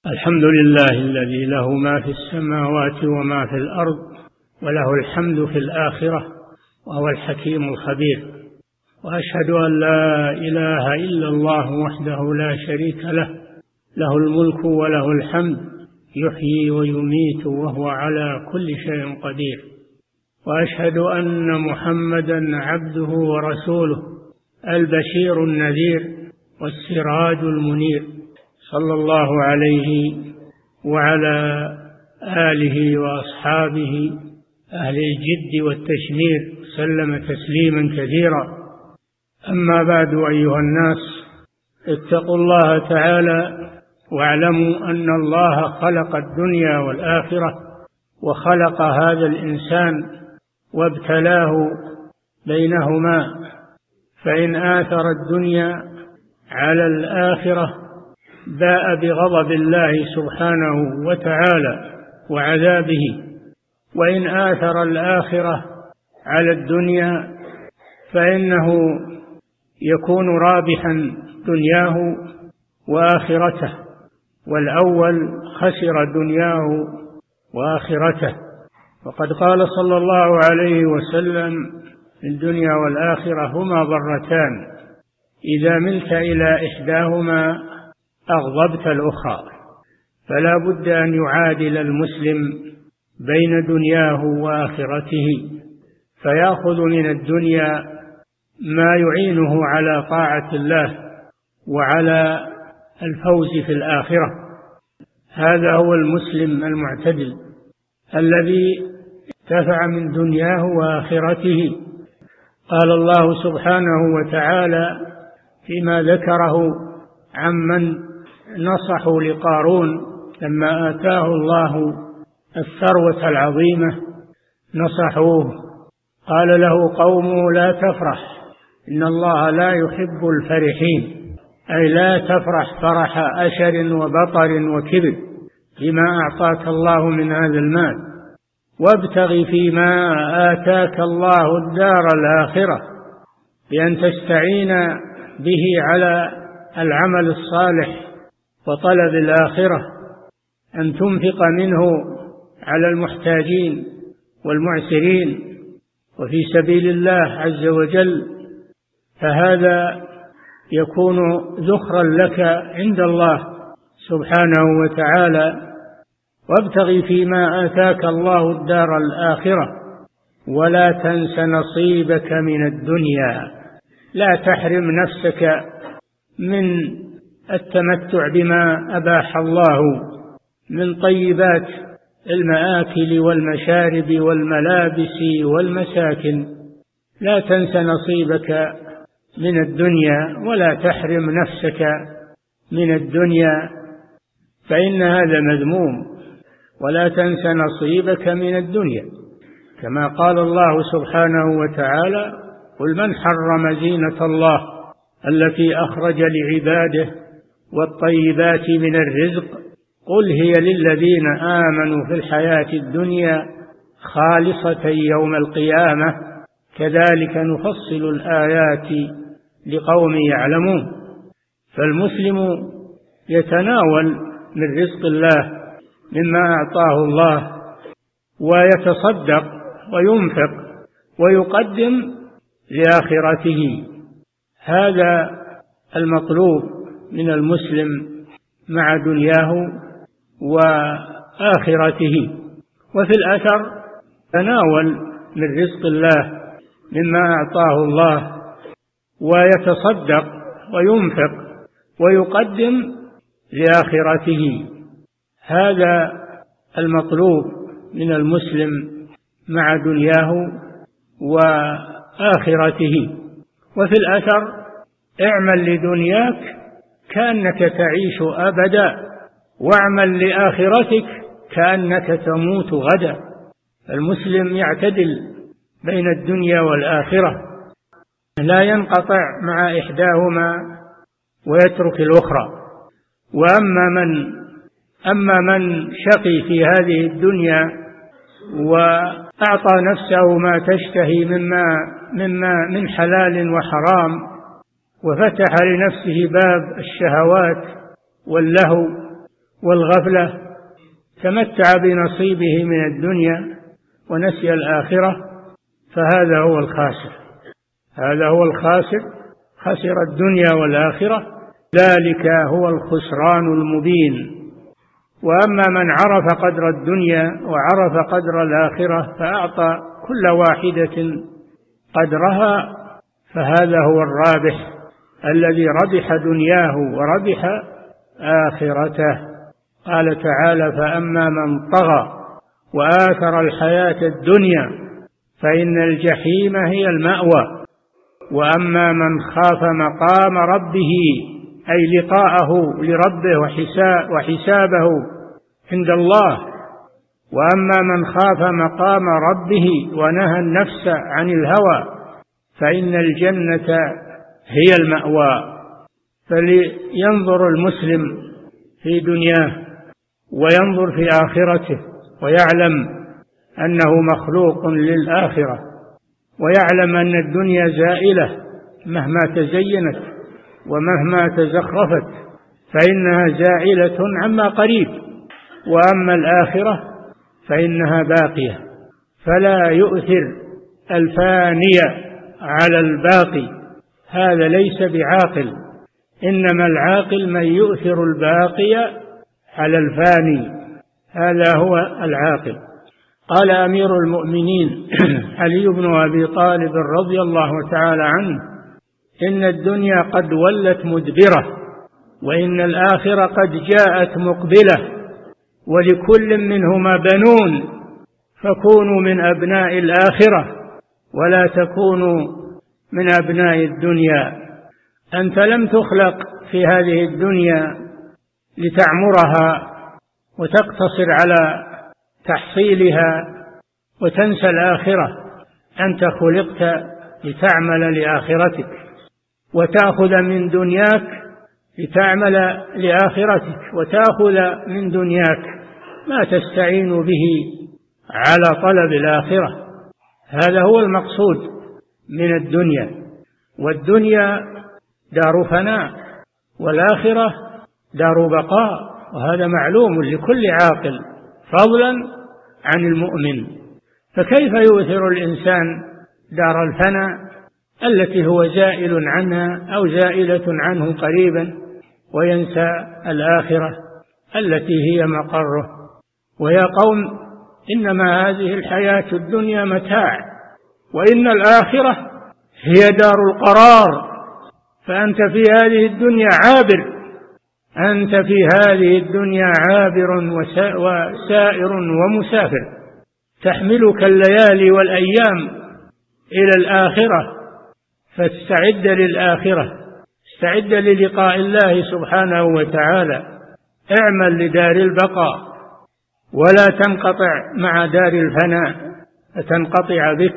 الحمد لله الذي له ما في السماوات وما في الأرض، وله الحمد في الآخرة، وهو الحكيم الخبير. وأشهد أن لا إله إلا الله وحده لا شريك له، له الملك وله الحمد، يحيي ويميت وهو على كل شيء قدير. وأشهد أن محمدا عبده ورسوله، البشير النذير والسراج المنير، صلى الله عليه وعلى آله وأصحابه أهل الجد والتشمير، سلم تسليما كثيرا. أما بعد، أيها الناس، اتقوا الله تعالى واعلموا أن الله خلق الدنيا والآخرة، وخلق هذا الإنسان وابتلاه بينهما، فإن آثر الدنيا على الآخرة باء بغضب الله سبحانه وتعالى وعذابه، وإن آثر الآخرة على الدنيا فإنه يكون رابحا دنياه وآخرته، والأول خسر دنياه وآخرته. وقد قال صلى الله عليه وسلم: الدنيا والآخرة هما ضرتان، إذا ملت إلى إحداهما أغضبت الأخرى. فلا بد أن يعادل المسلم بين دنياه وآخرته، فيأخذ من الدنيا ما يعينه على طاعة الله وعلى الفوز في الآخرة. هذا هو المسلم المعتدل الذي انتفع من دنياه وآخرته. قال الله سبحانه وتعالى فيما ذكره عمن نصحوا لقارون لما آتاه الله الثروة العظيمة، نصحوه، قال له قومه: لا تفرح، إن الله لا يحب الفرحين، أي لا تفرح فرح أشر وبطر وكبر بما أعطاك الله من هذا المال، وابتغ فيما آتاك الله الدار الآخرة، بأن تستعين به على العمل الصالح وطلب الآخرة، أن تنفق منه على المحتاجين والمعسرين وفي سبيل الله عز وجل، فهذا يكون ذخرا لك عند الله سبحانه وتعالى. وابتغ فيما آتاك الله الدار الآخرة ولا تنس نصيبك من الدنيا، لا تحرم نفسك من التمتع بما أباح الله من طيبات المآكل والمشارب والملابس والمساكن. لا تنس نصيبك من الدنيا ولا تحرم نفسك من الدنيا، فإن هذا مذموم. ولا تنس نصيبك من الدنيا، كما قال الله سبحانه وتعالى: قل من حرم زينة الله التي أخرج لعباده والطيبات من الرزق قل هي للذين آمنوا في الحياة الدنيا خالصة يوم القيامة كذلك نفصل الآيات لقوم يعلمون. فالمسلم يتناول من رزق الله مما أعطاه الله، ويتصدق وينفق ويقدم لآخرته. هذا المطلوب من المسلم مع دنياه وآخرته. وفي الأثر: تناول من رزق الله مما أعطاه الله ويتصدق وينفق ويقدم لآخرته. هذا المطلوب من المسلم مع دنياه وآخرته. وفي الأثر: اعمل لدنياك كأنك تعيش أبدا، واعمل لآخرتك كأنك تموت غدا. المسلم يعتدل بين الدنيا والآخرة، لا ينقطع مع إحداهما ويترك الأخرى. أما من شقي في هذه الدنيا وأعطى نفسه ما تشتهي من حلال وحرام، وفتح لنفسه باب الشهوات واللهو والغفلة تمتع بنصيبه من الدنيا ونسي الآخرة، فهذا هو الخاسر. هذا هو الخاسر، خسر الدنيا والآخرة، ذلك هو الخسران المبين. وأما من عرف قدر الدنيا وعرف قدر الآخرة فأعطى كل واحدة قدرها، فهذا هو الرابح الذي ربح دنياه وربح آخرته. قال تعالى: فأما من طغى وآثر الحياة الدنيا فإن الجحيم هي المأوى، وأما من خاف مقام ربه أي لقاءه لربه وحسابه عند الله، وأما من خاف مقام ربه ونهى النفس عن الهوى فإن الجنة هي المأوى. فلينظر المسلم في دنياه وينظر في آخرته ويعلم أنه مخلوق للآخرة، ويعلم أن الدنيا زائلة مهما تزينت ومهما تزخرفت فإنها زائلة عما قريب، وأما الآخرة فإنها باقية. فلا يؤثر الفاني على الباقي، هذا ليس بعاقل، إنما العاقل من يؤثر الباقي على الفاني، هذا هو العاقل. قال أمير المؤمنين علي بن أبي طالب رضي الله تعالى عنه: إن الدنيا قد ولت مدبرة، وإن الآخرة قد جاءت مقبلة، ولكل منهما بنون، فكونوا من أبناء الآخرة ولا تكونوا من أبناء الدنيا. أنت لم تخلق في هذه الدنيا لتعمرها وتقتصر على تحصيلها وتنسى الآخرة، أنت خلقت لتعمل لآخرتك وتأخذ من دنياك لتعمل لآخرتك، وتأخذ من دنياك ما تستعين به على طلب الآخرة. هذا هو المقصود من الدنيا، والدنيا دار فناء والآخرة دار بقاء، وهذا معلوم لكل عاقل فضلا عن المؤمن. فكيف يؤثر الإنسان دار الفناء التي هو زائل عنها أو زائلة عنه قريبا وينسى الآخرة التي هي مقره؟ ويا قوم إنما هذه الحياة الدنيا متاع، وإن الآخرة هي دار القرار. فأنت في هذه الدنيا عابر، أنت في هذه الدنيا عابر وسائر ومسافر، تحملك الليالي والأيام إلى الآخرة، فاستعد للآخرة، استعد للقاء الله سبحانه وتعالى، اعمل لدار البقاء ولا تنقطع مع دار الفناء فتنقطع بك.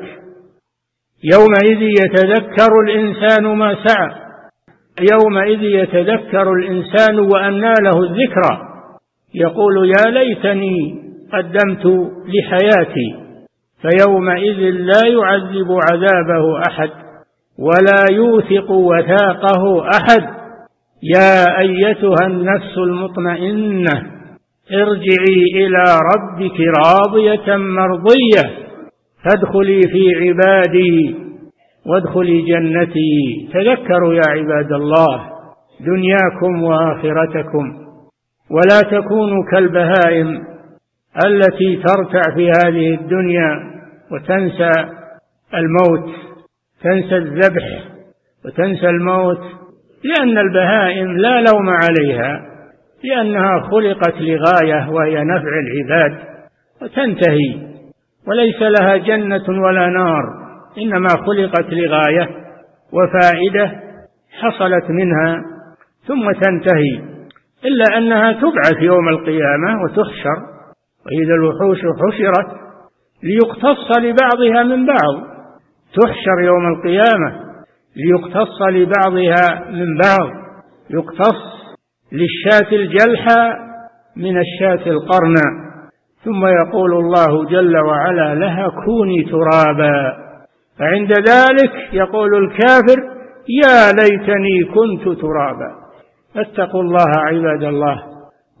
يومئذ يتذكر الإنسان ما سعى، يومئذ يتذكر الإنسان وأنى له الذكرى، يقول يا ليتني قدمت لحياتي، فيومئذ لا يعذب عذابه أحد ولا يوثق وثاقه أحد. يا أيتها النفس المطمئنة ارجعي إلى ربك راضية مرضية فادخلي في عبادي وادخلي جنتي. تذكروا يا عباد الله دنياكم وآخرتكم، ولا تكونوا كالبهائم التي ترتع في هذه الدنيا وتنسى الموت، تنسى الذبح وتنسى الموت، لأن البهائم لا لوم عليها، لأنها خلقت لغاية وهي نفع العباد وتنتهي، وليس لها جنة ولا نار، إنما خلقت لغاية وفائدة حصلت منها ثم تنتهي، إلا أنها تبعث يوم القيامة وتحشر، وإذا الوحوش حشرت ليقتص لبعضها من بعض، تحشر يوم القيامة ليقتص لبعضها من بعض، يقتص للشاة الجلحى من الشاة القرنى، ثم يقول الله جل وعلا لها كوني ترابا، فعند ذلك يقول الكافر يا ليتني كنت ترابا. فاتقوا الله عباد الله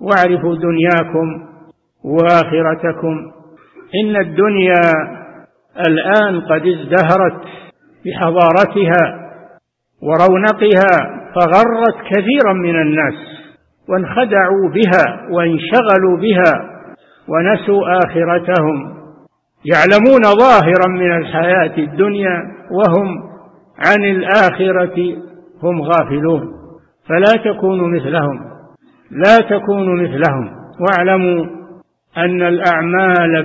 واعرفوا دنياكم وآخرتكم. إن الدنيا الآن قد ازدهرت بحضارتها ورونقها، فغرت كثيرا من الناس وانخدعوا بها وانشغلوا بها ونسوا آخرتهم، يعلمون ظاهرا من الحياة الدنيا وهم عن الآخرة هم غافلون. فلا تكونوا مثلهم، لا تكونوا مثلهم. واعلموا أن الأعمال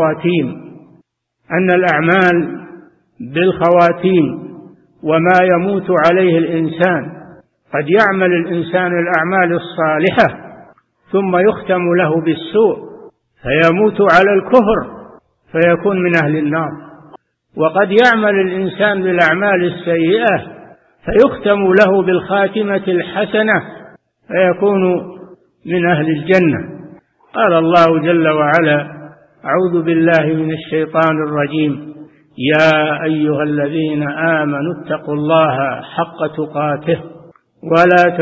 بالخواتيم وما يموت عليه الإنسان. قد يعمل الإنسان الأعمال الصالحة ثم يختم له بالسوء فيموت على الكفر فيكون من أهل النار، وقد يعمل الإنسان بالأعمال السيئة فيختم له بالخاتمة الحسنة فيكون من أهل الجنة. قال الله جل وعلا: أعوذ بالله من الشيطان الرجيم: يا أيها الذين آمنوا اتقوا الله حق تقاته ولا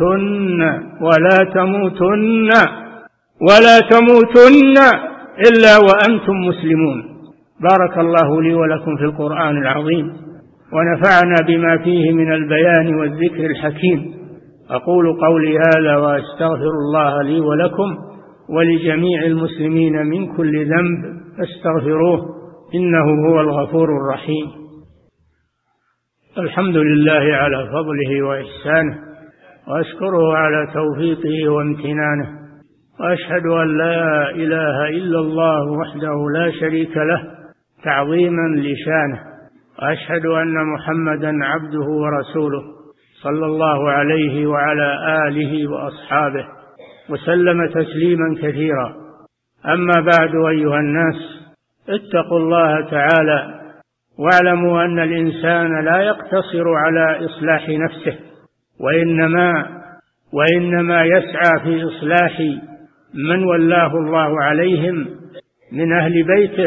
تموتن إلا وأنتم مسلمون. بارك الله لي ولكم في القرآن العظيم، ونفعنا بما فيه من البيان والذكر الحكيم. أقول قولي هذا وأستغفر الله لي ولكم ولجميع المسلمين من كل ذنب فاستغفروه إنه هو الغفور الرحيم. الحمد لله على فضله وإحسانه، وأشكره على توفيقه وامتنانه، وأشهد أن لا إله إلا الله وحده لا شريك له تعظيما لشانه، وأشهد أن محمدا عبده ورسوله صلى الله عليه وعلى آله وأصحابه وسلم تسليما كثيرا. أما بعد، أيها الناس، اتقوا الله تعالى واعلموا أن الإنسان لا يقتصر على إصلاح نفسه، وإنما يسعى في إصلاح من ولاه الله عليهم من أهل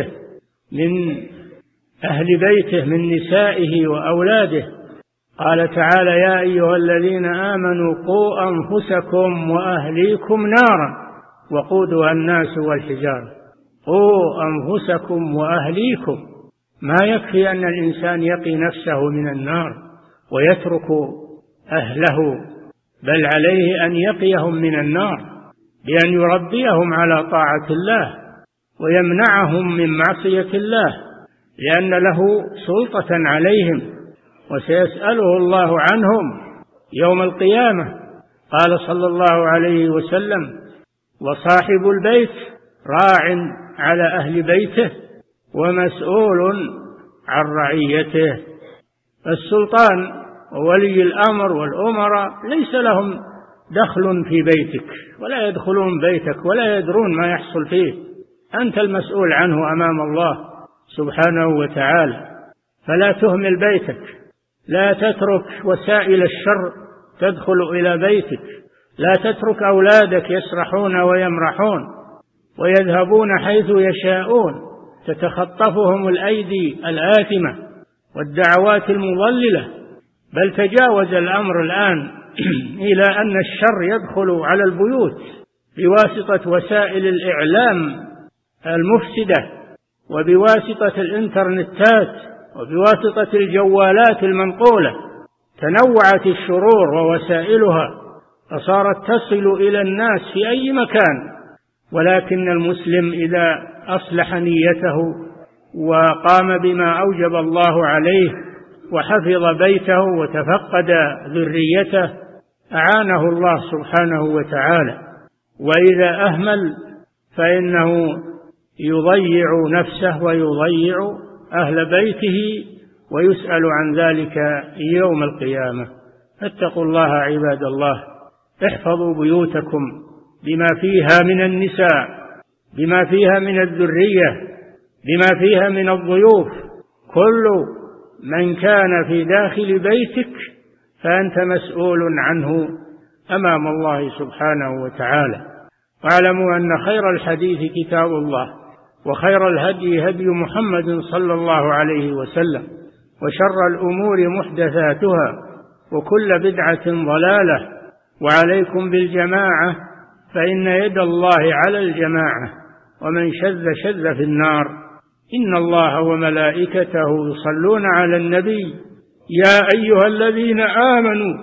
بيته من نسائه وأولاده. قال تعالى: يا أيها الذين آمنوا قوا أنفسكم وأهليكم نارا وقودها الناس والحجارة. قوا أنفسكم وأهليكم. ما يكفي أن الإنسان يقي نفسه من النار ويترك أهله، بل عليه أن يقيهم من النار بأن يربيهم على طاعة الله ويمنعهم من معصية الله، لأن له سلطة عليهم وسيسأله الله عنهم يوم القيامة. قال صلى الله عليه وسلم: وصاحب البيت راع على أهل بيته ومسؤول عن رعيته. السلطان وولي الأمر والأمراء ليس لهم دخل في بيتك، ولا يدخلون بيتك ولا يدرون ما يحصل فيه. أنت المسؤول عنه أمام الله سبحانه وتعالى، فلا تهمل بيتك، لا تترك وسائل الشر تدخل إلى بيتك، لا تترك أولادك يسرحون ويمرحون ويذهبون حيث يشاءون تتخطفهم الأيدي الآثمة والدعوات المضللة، بل تجاوز الأمر الآن إلى أن الشر يدخل على البيوت بواسطة وسائل الإعلام المفسدة، وبواسطة الإنترنتات، وبواسطة الجوالات المنقولة. تنوعت الشرور ووسائلها فصارت تصل إلى الناس في أي مكان. ولكن المسلم إذا أصلح نيته وقام بما أوجب الله عليه وحفظ بيته وتفقد ذريته أعانه الله سبحانه وتعالى. وإذا أهمل فإنه يضيع نفسه ويضيع أهل بيته ويسأل عن ذلك يوم القيامة. اتقوا الله عباد الله، احفظوا بيوتكم بما فيها من النساء، بما فيها من الذرية، بما فيها من الضيوف. كل من كان في داخل بيتك فأنت مسؤول عنه أمام الله سبحانه وتعالى. واعلموا أن خير الحديث كتاب الله، وخير الهدي هدي محمد صلى الله عليه وسلم، وشر الأمور محدثاتها، وكل بدعة ضلالة، وعليكم بالجماعة فإن يد الله على الجماعة، ومن شذ شذ في النار. إن الله وملائكته يصلون على النبي يا أيها الذين آمنوا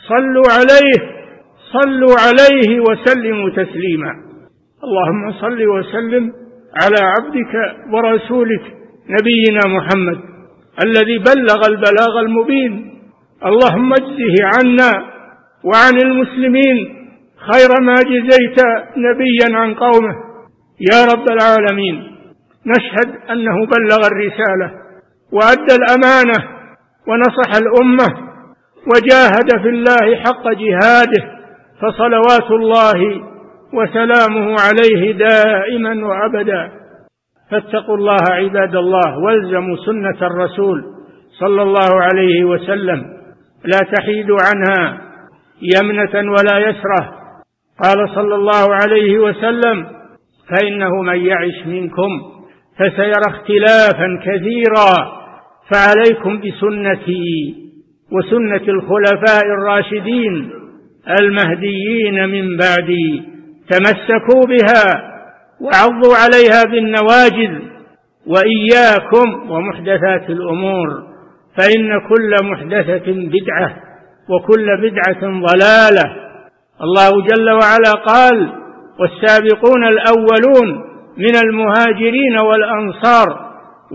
صلوا عليه وسلموا تسليما. اللهم صل وسلم على عبدك ورسولك نبينا محمد الذي بلغ البلاغ المبين. اللهم اجزه عنا وعن المسلمين خير ما جزيت نبيا عن قومه يا رب العالمين. نشهد أنه بلغ الرسالة وأدى الأمانة ونصح الأمة وجاهد في الله حق جهاده، فصلوات الله وسلامه عليه دائما وأبدا. فاتقوا الله عباد الله، والزموا سنة الرسول صلى الله عليه وسلم، لا تحيدوا عنها يمنة ولا يسرة. قال صلى الله عليه وسلم: فإنه من يعش منكم فسيرى اختلافا كثيرا، فعليكم بسنتي وسنة الخلفاء الراشدين المهديين من بعدي، تمسكوا بها وعضوا عليها بالنواجذ، وإياكم ومحدثات الأمور، فإن كل محدثة بدعة وكل بدعة ضلالة. الله جل وعلا قال: والسابقون الأولون من المهاجرين والأنصار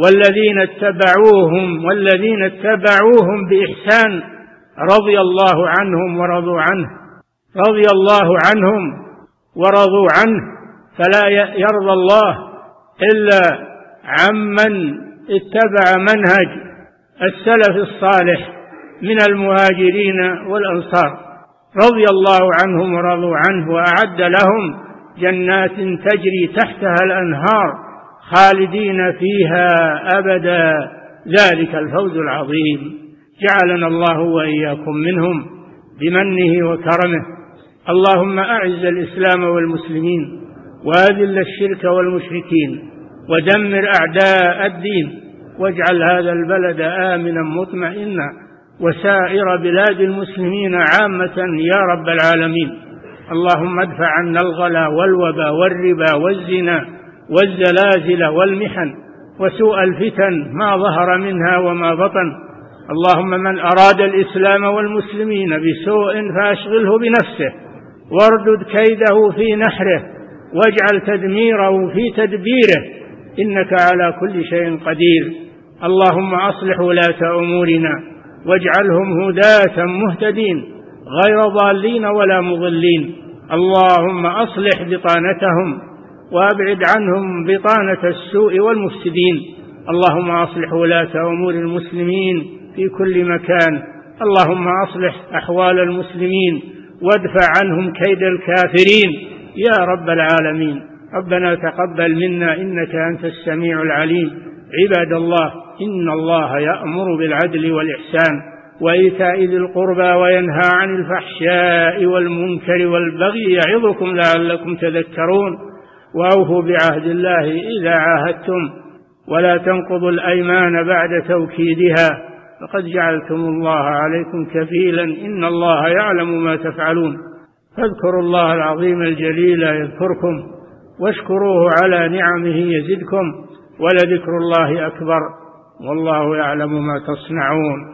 والذين اتبعوهم بإحسان رضي الله عنهم ورضوا عنه، فلا يرضى الله إلا عمن اتبع منهج السلف الصالح من المهاجرين والأنصار، رضي الله عنهم ورضوا عنه، وأعد لهم جنات تجري تحتها الأنهار خالدين فيها أبدا، ذلك الفوز العظيم. جعلنا الله وإياكم منهم بمنه وكرمه. اللهم أعز الإسلام والمسلمين، وأذل الشرك والمشركين، ودمر أعداء الدين، واجعل هذا البلد آمنا مطمئنا، وسائر بلاد المسلمين عامة يا رب العالمين. اللهم ادفع عنا الغلا والوبا والربا والزنا والزلازل والمحن وسوء الفتن ما ظهر منها وما بطن. اللهم من أراد الإسلام والمسلمين بسوء فأشغله بنفسه، واردد كيده في نحره، واجعل تدميره في تدبيره، إنك على كل شيء قدير. اللهم أصلح ولاة أمورنا، واجعلهم هداة مهتدين غير ضالين ولا مضلين. اللهم أصلح بطانتهم، وأبعد عنهم بطانة السوء والمفسدين. اللهم أصلح ولاة أمور المسلمين في كل مكان. اللهم أصلح أحوال المسلمين، وادفع عنهم كيد الكافرين يا رب العالمين. ربنا تقبل منا إنك أنت السميع العليم. عباد الله، إن الله يأمر بالعدل والإحسان وإيتاء ذي القربى وينهى عن الفحشاء والمنكر والبغي يعظكم لعلكم تذكرون. وأوفوا بعهد الله إذا عاهدتم، ولا تنقضوا الأيمان بعد توكيدها، فقد جعلتم الله عليكم كفيلا، إن الله يعلم ما تفعلون. فاذكروا الله العظيم الجليل يذكركم، واشكروه على نعمه يزدكم، ولذكر الله أكبر، والله يعلم ما تصنعون.